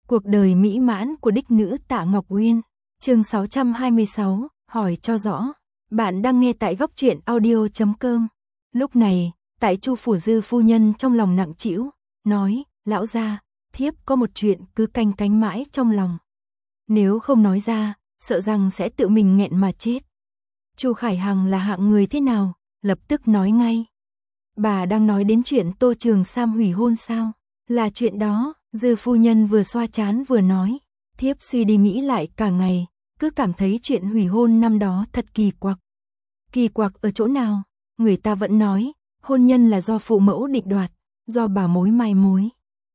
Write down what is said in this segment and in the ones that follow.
Cuộc đời mỹ mãn của đích nữ Tạ Ngọc Uyên. Chương 626, hỏi cho rõ. Bạn đang nghe tại góc truyện audio.com. Lúc này, tại Chu phủ Dư phu nhân trong lòng nặng trĩu, nói: "Lão gia, thiếp có một chuyện cứ canh cánh mãi trong lòng. Nếu không nói ra, sợ rằng sẽ tự mình nghẹn mà chết." Chu Khải Hằng là hạng người thế nào? Lập tức nói ngay: "Bà đang nói đến chuyện Tô Trường Sam hủy hôn sao?" "Là chuyện đó." Dư phu nhân vừa xoa trán vừa nói: "Thiếp suy đi nghĩ lại cả ngày, cứ cảm thấy chuyện hủy hôn năm đó thật kỳ quặc." "Kỳ quặc ở chỗ nào?" "Người ta vẫn nói, hôn nhân là do phụ mẫu định đoạt, do bà mối mai mối.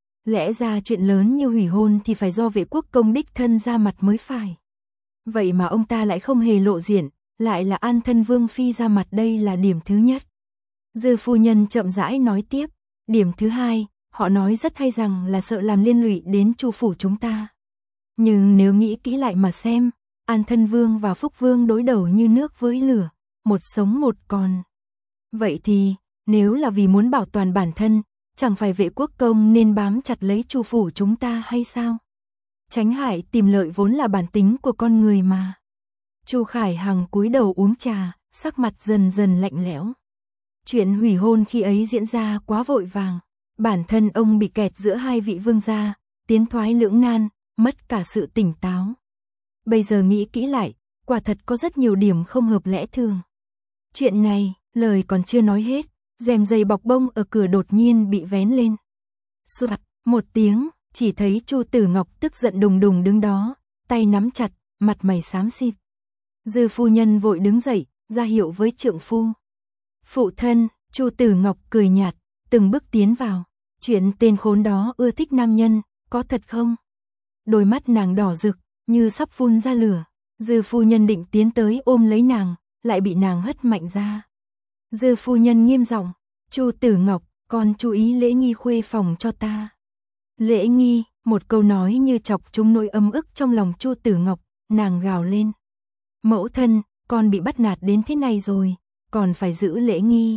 Lẽ ra chuyện lớn như hủy hôn thì phải do vệ quốc công đích thân ra mặt mới phải. Vậy mà ông ta lại không hề lộ diện, lại là An Thân Vương phi ra mặt, đây là điểm thứ nhất." Dư phu nhân chậm rãi nói tiếp: "Điểm thứ hai, họ nói rất hay rằng là sợ làm liên lụy đến Chu phủ chúng ta. Nhưng nếu nghĩ kỹ lại mà xem, An Thân Vương và Phúc Vương đối đầu như nước với lửa, một sống một còn. Vậy thì, nếu là vì muốn bảo toàn bản thân, chẳng phải vệ quốc công nên bám chặt lấy Chu phủ chúng ta hay sao? Tránh hại tìm lợi vốn là bản tính của con người mà." Chu Khải Hằng cúi đầu uống trà, sắc mặt dần dần lạnh lẽo. Chuyện hủy hôn khi ấy diễn ra quá vội vàng. Bản thân ông bị kẹt giữa hai vị vương gia, tiến thoái lưỡng nan, mất cả sự tỉnh táo. Bây giờ nghĩ kỹ lại, quả thật có rất nhiều điểm không hợp lẽ thường. Chuyện này, lời còn chưa nói hết, rèm giày bọc bông ở cửa đột nhiên bị vén lên. Soạt, một tiếng, chỉ thấy Chu Tử Ngọc tức giận đùng đùng đứng đó, tay nắm chặt, mặt mày xám xịt. Dư phu nhân vội đứng dậy, ra hiệu với trượng phu. "Phụ thân." Chu Tử Ngọc cười nhạt, từng bước tiến vào. "Chuyện tên khốn đó ưa thích nam nhân, có thật không?" Đôi mắt nàng đỏ rực, như sắp phun ra lửa. Dư phu nhân định tiến tới ôm lấy nàng, lại bị nàng hất mạnh ra. Dư phu nhân nghiêm giọng: "Chu Tử Ngọc, con chú ý lễ nghi khuê phòng cho ta." "Lễ nghi?" Một câu nói như chọc trúng nỗi âm ức trong lòng Chu Tử Ngọc, nàng gào lên: "Mẫu thân, con bị bắt nạt đến thế này rồi, còn phải giữ lễ nghi."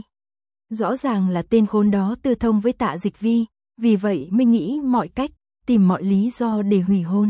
Rõ ràng là tên khốn đó tư thông với Tạ Dịch Vi, vì vậy mới nghĩ mọi cách, tìm mọi lý do để hủy hôn.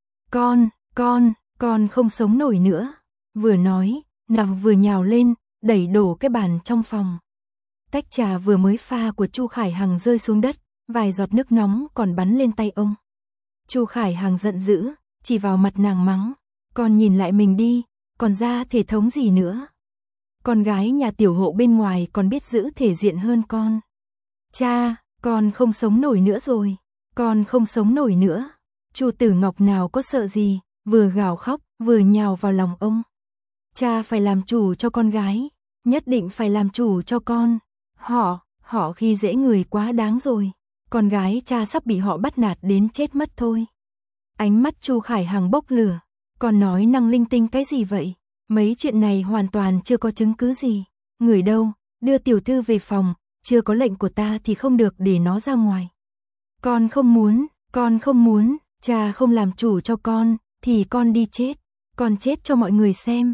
Con không sống nổi nữa." Vừa nói, nàng vừa nhào lên, đẩy đổ cái bàn trong phòng. Tách trà vừa mới pha của Chu Khải Hằng rơi xuống đất, vài giọt nước nóng còn bắn lên tay ông. Chu Khải Hằng giận dữ, chỉ vào mặt nàng mắng: "Con nhìn lại mình đi, còn ra thể thống gì nữa? Con gái nhà tiểu hộ bên ngoài còn biết giữ thể diện hơn con. Cha, con không sống nổi nữa rồi, con không sống nổi nữa." Chu Tử Ngọc nào có sợ gì, vừa gào khóc, vừa nhào vào lòng ông. "Cha phải làm chủ cho con gái, nhất định phải làm chủ cho con. Họ khi dễ người quá đáng rồi. Con gái cha sắp bị họ bắt nạt đến chết mất thôi." Ánh mắt Chu Khải Hằng bốc lửa: "Con nói năng linh tinh cái gì vậy? Mấy chuyện này hoàn toàn chưa có chứng cứ gì. Người đâu, đưa tiểu thư về phòng, chưa có lệnh của ta thì không được để nó ra ngoài." Con không muốn, cha không làm chủ cho con, thì con đi chết, con chết cho mọi người xem.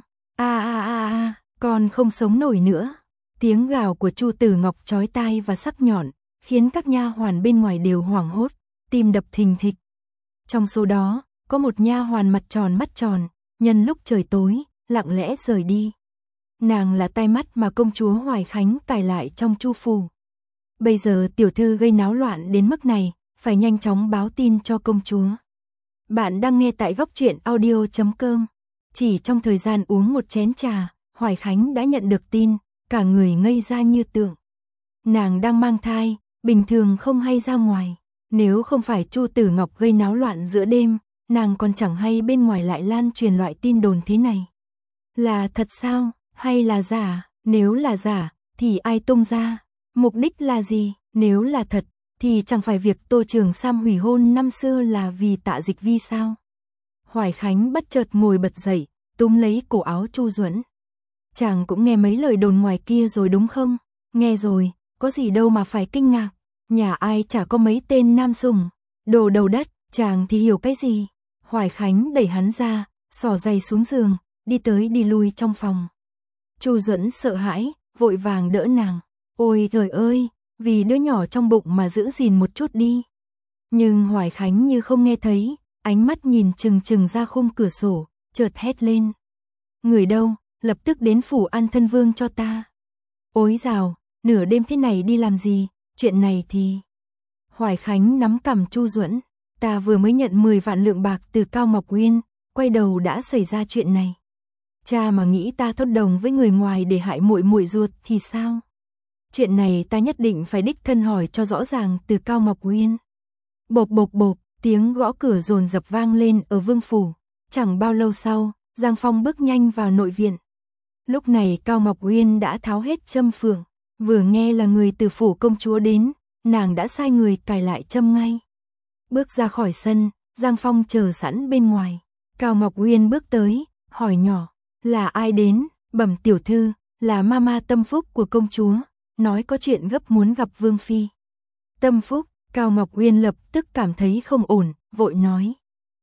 Con không sống nổi nữa." Tiếng gào của Chu Tử Ngọc chói tai và sắc nhọn, khiến các nha hoàn bên ngoài đều hoảng hốt, tim đập thình thịch. Trong số đó, có một nha hoàn mặt tròn, nhân lúc trời tối, lặng lẽ rời đi. Nàng là tai mắt mà công chúa Hoài Khánh cài lại trong Chu phủ. Bây giờ tiểu thư gây náo loạn đến mức này, phải nhanh chóng báo tin cho công chúa. Bạn đang nghe tại góc truyện audio.com. Chỉ trong thời gian uống một chén trà, Hoài Khánh đã nhận được tin, cả người ngây ra như tượng. Nàng đang mang thai, bình thường không hay ra ngoài. Nếu không phải Chu Tử Ngọc gây náo loạn giữa đêm, nàng còn chẳng hay bên ngoài lại lan truyền loại tin đồn thế này. Là thật sao, hay là giả? Nếu là giả, thì ai tung ra? Mục đích là gì? Nếu là thật, thì chẳng phải việc Tô Trường Sam hủy hôn năm xưa là vì Tạ Dịch Vi sao? Hoài Khánh bất chợt ngồi bật dậy, túm lấy cổ áo Chu Duẫn. "Chàng cũng nghe mấy lời đồn ngoài kia rồi đúng không?" "Nghe rồi, có gì đâu mà phải kinh ngạc. Nhà ai chả có mấy tên nam sủng, đồ đầu đất, chàng thì hiểu cái gì?" Hoài Khánh đẩy hắn ra, xỏ giày xuống giường, đi tới đi lui trong phòng. Chu Duẫn sợ hãi, vội vàng đỡ nàng. "Ôi trời ơi, vì đứa nhỏ trong bụng mà giữ gìn một chút đi." Nhưng Hoài Khánh như không nghe thấy, ánh mắt nhìn chừng chừng ra khung cửa sổ, chợt hét lên. Người đâu, lập tức đến phủ An Thân Vương cho ta. Ối dào, nửa đêm thế này đi làm gì, chuyện này thì... Hoài Khánh nắm cằm Chu Duẫn, ta vừa mới nhận 10 vạn lượng bạc từ Cao Ngọc Uyên, quay đầu đã xảy ra chuyện này. Cha mà nghĩ ta thốt đồng với người ngoài để hại muội muội ruột thì sao? Chuyện này ta nhất định phải đích thân hỏi cho rõ ràng từ Cao Ngọc Uyên. Bộp bộp bộp, tiếng gõ cửa dồn dập vang lên ở vương phủ. Chẳng bao lâu sau, Giang Phong bước nhanh vào nội viện. Lúc này Cao Ngọc Uyên đã tháo hết châm phượng, vừa nghe là người từ phủ công chúa đến, nàng đã sai người cài lại châm ngay. Bước ra khỏi sân, Giang Phong chờ sẵn bên ngoài. Cao Ngọc Uyên bước tới, hỏi nhỏ, là ai đến? Bẩm tiểu thư, là mama Tâm Phúc của công chúa, nói có chuyện gấp muốn gặp Vương Phi. Tâm Phúc, Cao Ngọc Uyên lập tức cảm thấy không ổn, vội nói.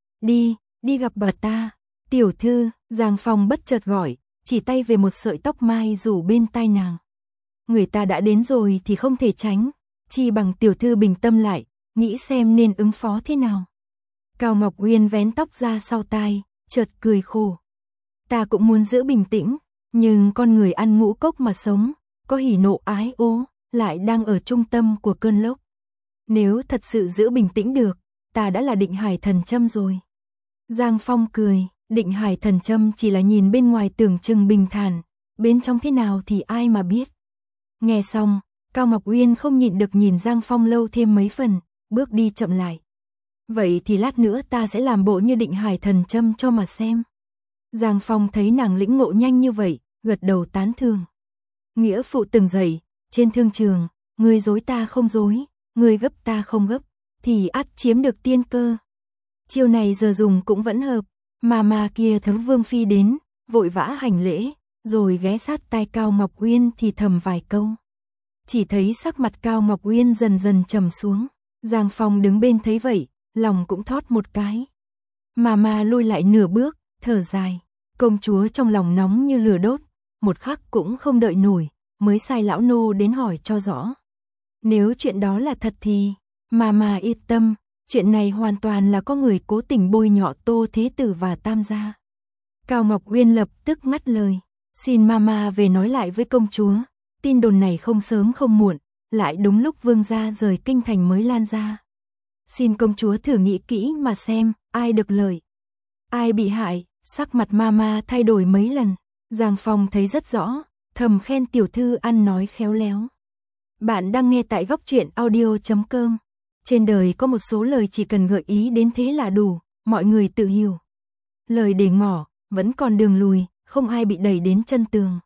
Đi gặp bà ta. Tiểu thư, Giang Phong bất chợt gọi, chỉ tay về một sợi tóc mai rủ bên tai nàng. Người ta đã đến rồi thì không thể tránh, chi bằng tiểu thư bình tâm lại, nghĩ xem nên ứng phó thế nào. Cao Ngọc Uyên vén tóc ra sau tai, chợt cười khổ. Ta cũng muốn giữ bình tĩnh, nhưng con người ăn ngũ cốc mà sống, có hỉ nộ ái ố, lại đang ở trung tâm của cơn lốc. Nếu thật sự giữ bình tĩnh được, ta đã là Định Hải Thần Châm rồi. Giang Phong cười, Định Hải Thần Châm chỉ là nhìn bên ngoài tưởng chừng bình thản, bên trong thế nào thì ai mà biết. Nghe xong, Cao Ngọc Uyên không nhịn được nhìn Giang Phong lâu thêm mấy phần, bước đi chậm lại. Vậy thì lát nữa ta sẽ làm bộ như Định Hải Thần Châm cho mà xem. Giang Phong thấy nàng lĩnh ngộ nhanh như vậy, gật đầu tán thưởng. Nghĩa phụ từng dạy, trên thương trường, người dối ta không dối, người gấp ta không gấp, thì ắt chiếm được tiên cơ. Chiêu này giờ dùng cũng vẫn hợp, mà kia thấy Vương Phi đến, vội vã hành lễ, rồi ghé sát tai Cao Ngọc Uyên thì thầm vài câu. Chỉ thấy sắc mặt Cao Ngọc Uyên dần dần trầm xuống, Giang Phong đứng bên thấy vậy, lòng cũng thót một cái. Mà lui lại nửa bước, thở dài, công chúa trong lòng nóng như lửa đốt, một khắc cũng không đợi nổi, mới sai lão nô đến hỏi cho rõ. Nếu chuyện đó là thật thì, mà yên tâm, chuyện này hoàn toàn là có người cố tình bôi nhọ Tô Thế Tử và Tam gia. Cao Ngọc Uyên lập tức ngắt lời, xin mama về nói lại với công chúa, tin đồn này không sớm không muộn, lại đúng lúc vương gia rời kinh thành mới lan ra. Xin công chúa thử nghĩ kỹ mà xem, ai được lợi, ai bị hại. Sắc mặt mama thay đổi mấy lần, Giang Phong thấy rất rõ, thầm khen tiểu thư ăn nói khéo léo. Bạn đang nghe tại góc truyện audio.com. Trên đời có một số lời chỉ cần gợi ý đến thế là đủ, mọi người tự hiểu. Lời để ngỏ, vẫn còn đường lùi, không ai bị đẩy đến chân tường.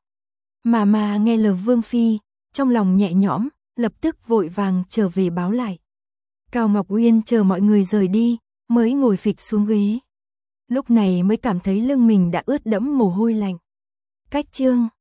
Mà nghe lời Vương Phi, trong lòng nhẹ nhõm, lập tức vội vàng trở về báo lại. Cao Ngọc Uyên chờ mọi người rời đi, mới ngồi phịch xuống ghế. Lúc này mới cảm thấy lưng mình đã ướt đẫm mồ hôi lạnh. Cách chương